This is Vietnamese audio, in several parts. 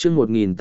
chương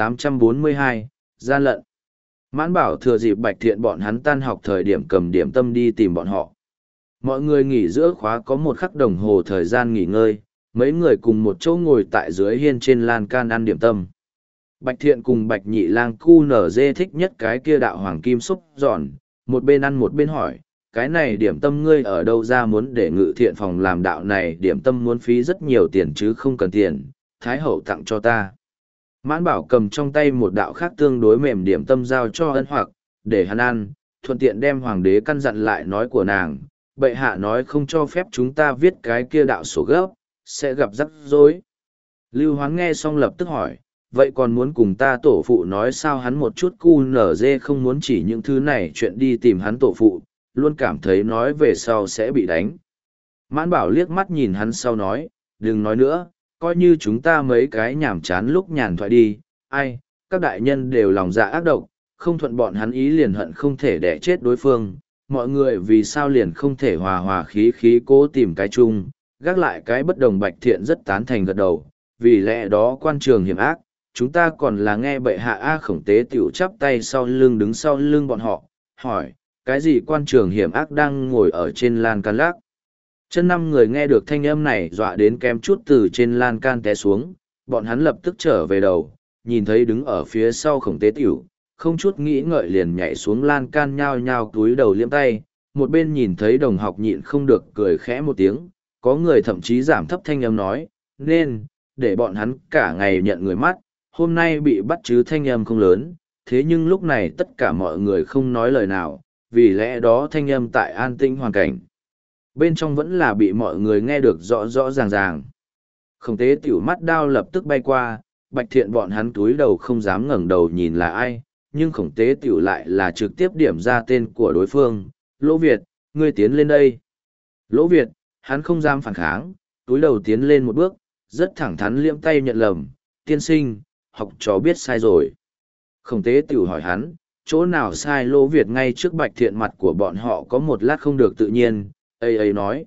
1842, gian lận. Mãn Bảo thừa dịp Bạch Thiện bọn hắn tan học thời điểm cầm điểm tâm đi tìm bọn họ. Mọi người nghỉ giữa khóa có một khắc đồng hồ thời gian nghỉ ngơi, mấy người cùng một chỗ ngồi tại dưới hiên trên lan can ăn điểm tâm. Bạch Thiện cùng Bạch Nhị Lang cu nở dê thích nhất cái kia đạo hoàng kim xúc giòn, một bên ăn một bên hỏi, cái này điểm tâm ngươi ở đâu ra muốn để Ngự Thiện phòng làm đạo này điểm tâm muốn phí rất nhiều tiền chứ không cần tiền, Thái Hậu tặng cho ta. Mãn Bảo cầm trong tay một đạo khác tương đối mềm điểm tâm giao cho Ân Hoặc, để hắn ăn, thuận tiện đem hoàng đế căn dặn lại nói của nàng, bệ hạ nói không cho phép chúng ta viết cái kia đạo sổ gấp, sẽ gặp rắc rối. Lưu Hoán nghe xong lập tức hỏi, vậy còn muốn cùng ta tổ phụ nói sao? Hắn một chút cu nở dê không muốn chỉ những thứ này chuyện đi tìm hắn tổ phụ, luôn cảm thấy nói về sau sẽ bị đánh. Mãn Bảo liếc mắt nhìn hắn sau nói, đừng nói nữa, coi như chúng ta mấy cái nhảm chán lúc nhàn thoại đi, ai, các đại nhân đều lòng dạ ác độc, không thuận bọn hắn ý liền hận không thể đẻ chết đối phương, mọi người vì sao liền không thể hòa hòa khí khí cố tìm cái chung, gác lại cái bất đồng. Bạch Thiện rất tán thành gật đầu, vì lẽ đó quan trường hiểm ác, chúng ta còn là nghe bệ hạ. A Khổng Tế tiểu chắp tay sau lưng đứng sau lưng bọn họ, hỏi, cái gì quan trường hiểm ác đang ngồi ở trên lan can lác. Chân năm người nghe được thanh âm này dọa đến kém chút từ trên lan can té xuống, bọn hắn lập tức trở về đầu, nhìn thấy đứng ở phía sau Khổng Tế tiểu, không chút nghĩ ngợi liền nhảy xuống lan can nhao nhao túi đầu liếm tay, một bên nhìn thấy đồng học nhịn không được cười khẽ một tiếng, có người thậm chí giảm thấp thanh âm nói, nên, để bọn hắn cả ngày nhận người mắt, hôm nay bị bắt chứ. Thanh âm không lớn, thế nhưng lúc này tất cả mọi người không nói lời nào, vì lẽ đó thanh âm tại an tĩnh hoàn cảnh bên trong vẫn là bị mọi người nghe được rõ rõ ràng ràng. Khổng Tế tiểu mắt đao lập tức bay qua, Bạch Thiện bọn hắn túi đầu không dám ngẩng đầu nhìn là ai, nhưng Khổng Tế tiểu lại là trực tiếp điểm ra tên của đối phương, Lỗ Việt, ngươi tiến lên đây. Lỗ Việt, hắn không dám phản kháng, túi đầu tiến lên một bước, rất thẳng thắn liễm tay nhận lầm, tiên sinh, học trò biết sai rồi. Khổng Tế tiểu hỏi hắn, chỗ nào sai? Lỗ Việt ngay trước Bạch Thiện mặt của bọn họ có một lát không được tự nhiên, ấy nói,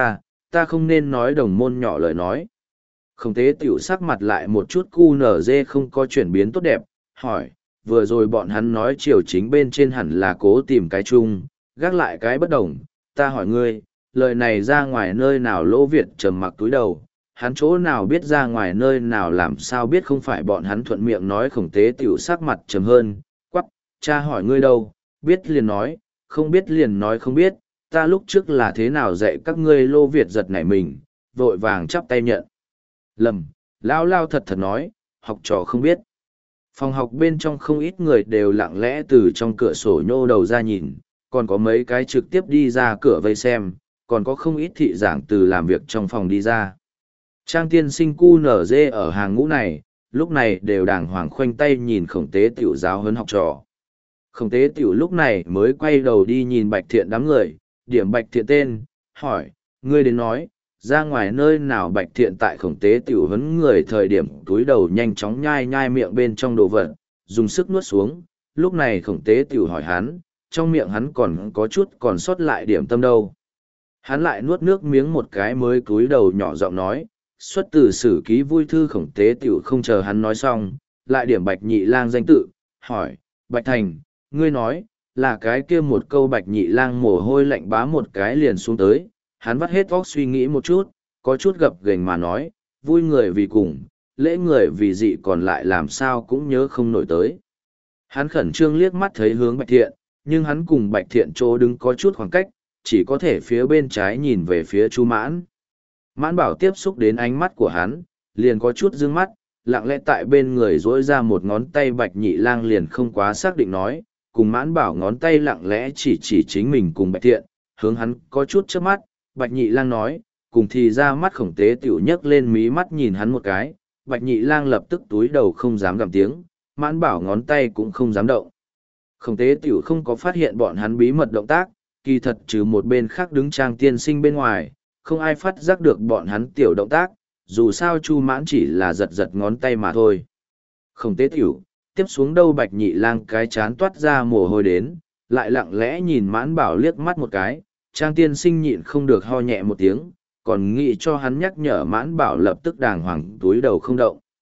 ta không nên nói đồng môn nhỏ lời nói. Khổng Tế tiểu sắc mặt lại một chút cu nở dê không có chuyển biến tốt đẹp, hỏi, vừa rồi bọn hắn nói chiều chính bên trên hẳn là cố tìm cái chung, gác lại cái bất đồng, ta hỏi ngươi, lời này ra ngoài nơi nào? Lỗ Việt trầm mặc túi đầu, hắn chỗ nào biết ra ngoài nơi nào, làm sao biết không phải bọn hắn thuận miệng nói. Khổng Tế tiểu sắc mặt trầm hơn, quắc, cha hỏi ngươi đâu, biết liền nói, không biết liền nói không biết, ta lúc trước là thế nào dạy các ngươi? Lỗ Việt giật nảy mình, vội vàng chắp tay nhận lầm, lao thật thật nói, học trò không biết. Phòng học bên trong không ít người đều lặng lẽ từ trong cửa sổ nhô đầu ra nhìn, còn có mấy cái trực tiếp đi ra cửa vây xem, còn có không ít thị giảng từ làm việc trong phòng đi ra. Trang tiên sinh cu nở dê ở hàng ngũ này, lúc này đều đàng hoàng khoanh tay nhìn Khổng Tế tiểu giáo huấn học trò. Khổng Tế tiểu lúc này mới quay đầu đi nhìn Bạch Thiện đám người, điểm Bạch Thiện tên, hỏi, ngươi đến nói, ra ngoài nơi nào? Bạch Thiện tại Khổng Tế tiểu huấn người thời điểm túi đầu nhanh chóng nhai nhai miệng bên trong đồ vật, dùng sức nuốt xuống. Lúc này Khổng Tế tiểu hỏi hắn, trong miệng hắn còn có chút còn sót lại điểm tâm đâu. Hắn lại nuốt nước miếng một cái mới cúi đầu nhỏ giọng nói, xuất từ sử ký vui thư. Khổng Tế tiểu không chờ hắn nói xong, lại điểm Bạch Nhị Lang danh tự, hỏi, Bạch Thành, ngươi nói, là cái kia một câu? Bạch Nhị Lang mồ hôi lạnh bá một cái liền xuống tới, hắn vắt hết óc suy nghĩ một chút, có chút gập ghềnh mà nói, vui người vì cùng, lễ người vì dị, còn lại làm sao cũng nhớ không nổi tới. Hắn khẩn trương liếc mắt thấy hướng Bạch Thiện, nhưng hắn cùng Bạch Thiện chỗ đứng có chút khoảng cách, chỉ có thể phía bên trái nhìn về phía Chu Mãn. Mãn Bảo tiếp xúc đến ánh mắt của hắn, liền có chút dương mắt, lặng lẽ tại bên người dỗi ra một ngón tay. Bạch Nhị Lang liền không quá xác định nói, cùng Mãn Bảo ngón tay lặng lẽ chỉ chính mình cùng Bạch Thiện, hướng hắn có chút chớp mắt. Bạch Nhị Lang nói, cùng thì ra. Mắt Khổng Tế tiểu nhấc lên mí mắt nhìn hắn một cái, Bạch Nhị Lang lập tức túi đầu không dám gầm tiếng, Mãn Bảo ngón tay cũng không dám động. Khổng Tế tiểu không có phát hiện bọn hắn bí mật động tác, kỳ thật trừ một bên khác đứng Trang tiên sinh bên ngoài, không ai phát giác được bọn hắn tiểu động tác, dù sao Chu Mãn chỉ là giật giật ngón tay mà thôi. Khổng Tế tiểu, tiếp xuống đâu? Bạch Nhị Lang cái chán toát ra mồ hôi đến, lại lặng lẽ nhìn Mãn Bảo liếc mắt một cái. Trang tiên sinh nhịn không được ho nhẹ một tiếng, còn nghĩ cho hắn nhắc nhở. Mãn Bảo lập tức đàng hoàng túi đầu không động.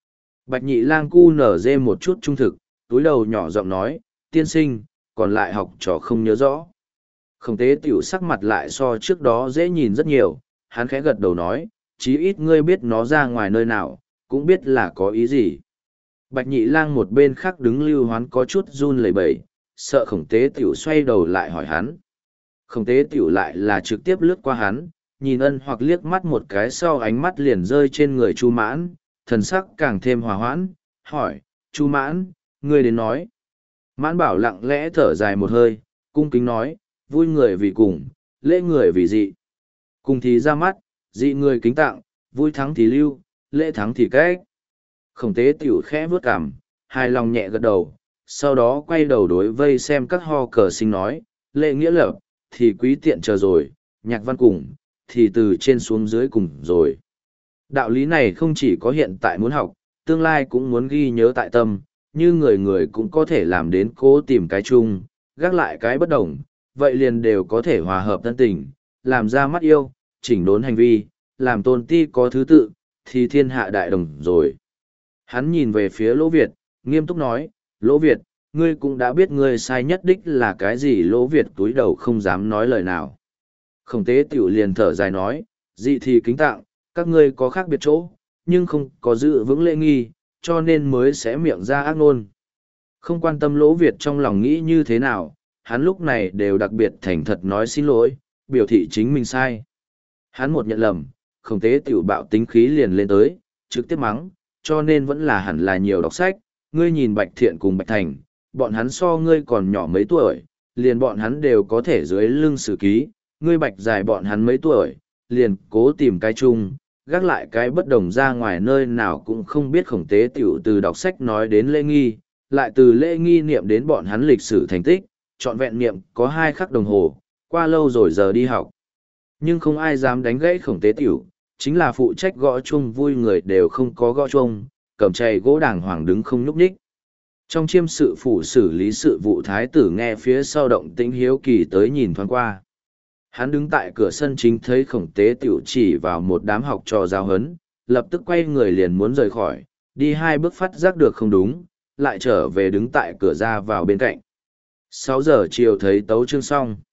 Bạch nhị lang cu nở dê một chút trung thực, túi đầu nhỏ giọng nói, tiên sinh, còn lại học trò không nhớ rõ. Khổng tế tiểu sắc mặt lại so trước đó dễ nhìn rất nhiều, hắn khẽ gật đầu nói, chí ít ngươi biết nó ra ngoài nơi nào, cũng biết là có ý gì. Bạch nhị lang một bên khác đứng lưu hoán có chút run lẩy bẩy, sợ khổng tế tiểu xoay đầu lại hỏi hắn. Khổng tế tiểu lại là trực tiếp lướt qua hắn, nhìn ân hoặc liếc mắt một cái sau ánh mắt liền rơi trên người Chu Mãn, thần sắc càng thêm hòa hoãn, hỏi, Chu Mãn, ngươi đến nói. Mãn Bảo lặng lẽ thở dài một hơi, cung kính nói, vui người vì cùng, lễ người vì dị. Cùng thì ra mắt, dị người kính tặng, vui thắng thì lưu, lễ thắng thì cách. Khổng tế tiểu khẽ vướt cằm, hài lòng nhẹ gật đầu, sau đó quay đầu đối vây xem các ho cờ sinh nói, lễ nghĩa lập, thì quý tiện chờ rồi, nhạc văn cùng, thì từ trên xuống dưới cùng rồi. Đạo lý này không chỉ có hiện tại muốn học, tương lai cũng muốn ghi nhớ tại tâm, như người người cũng có thể làm đến cố tìm cái chung, gác lại cái bất đồng, vậy liền đều có thể hòa hợp thân tình, làm ra mắt yêu, chỉnh đốn hành vi, làm tôn ti có thứ tự, thì thiên hạ đại đồng rồi. Hắn nhìn về phía Lỗ Việt, nghiêm túc nói, Lỗ Việt, ngươi cũng đã biết ngươi sai nhất đích là cái gì. Lỗ Việt túi đầu không dám nói lời nào. Khổng tế tiểu liền thở dài nói, dị thì kính tặng, các ngươi có khác biệt chỗ, nhưng không có giữ vững lễ nghi, cho nên mới sẽ miệng ra ác ngôn. Không quan tâm Lỗ Việt trong lòng nghĩ như thế nào, hắn lúc này đều đặc biệt thành thật nói xin lỗi, biểu thị chính mình sai. Hắn một nhận lầm, khổng tế tiểu bạo tính khí liền lên tới, trực tiếp mắng, cho nên vẫn là hẳn là nhiều đọc sách, ngươi nhìn Bạch Thiện cùng Bạch Thành, bọn hắn so ngươi còn nhỏ mấy tuổi, liền bọn hắn đều có thể dưới lưng sử ký, ngươi Bạch dài bọn hắn mấy tuổi, liền cố tìm cái chung, gác lại cái bất đồng ra ngoài nơi nào cũng không biết. Khổng tế tiểu từ đọc sách nói đến lễ nghi, lại từ lễ nghi niệm đến bọn hắn lịch sử thành tích, trọn vẹn niệm có 2 khắc đồng hồ, qua lâu rồi giờ đi học. Nhưng không ai dám đánh gãy khổng tế tiểu, chính là phụ trách gõ chuông vui người đều không có gõ chuông, cầm chày gỗ đàng hoàng đứng không nhúc nhích. Trong chiêm sự phủ xử lý sự vụ thái tử nghe phía sau động tĩnh hiếu kỳ tới nhìn thoáng qua. Hắn đứng tại cửa sân chính thấy khổng tế tiểu chỉ vào một đám học trò giáo huấn, lập tức quay người liền muốn rời khỏi, đi 2 bước phát giác được không đúng, lại trở về đứng tại cửa ra vào bên cạnh. 6 giờ chiều thấy tấu chương xong.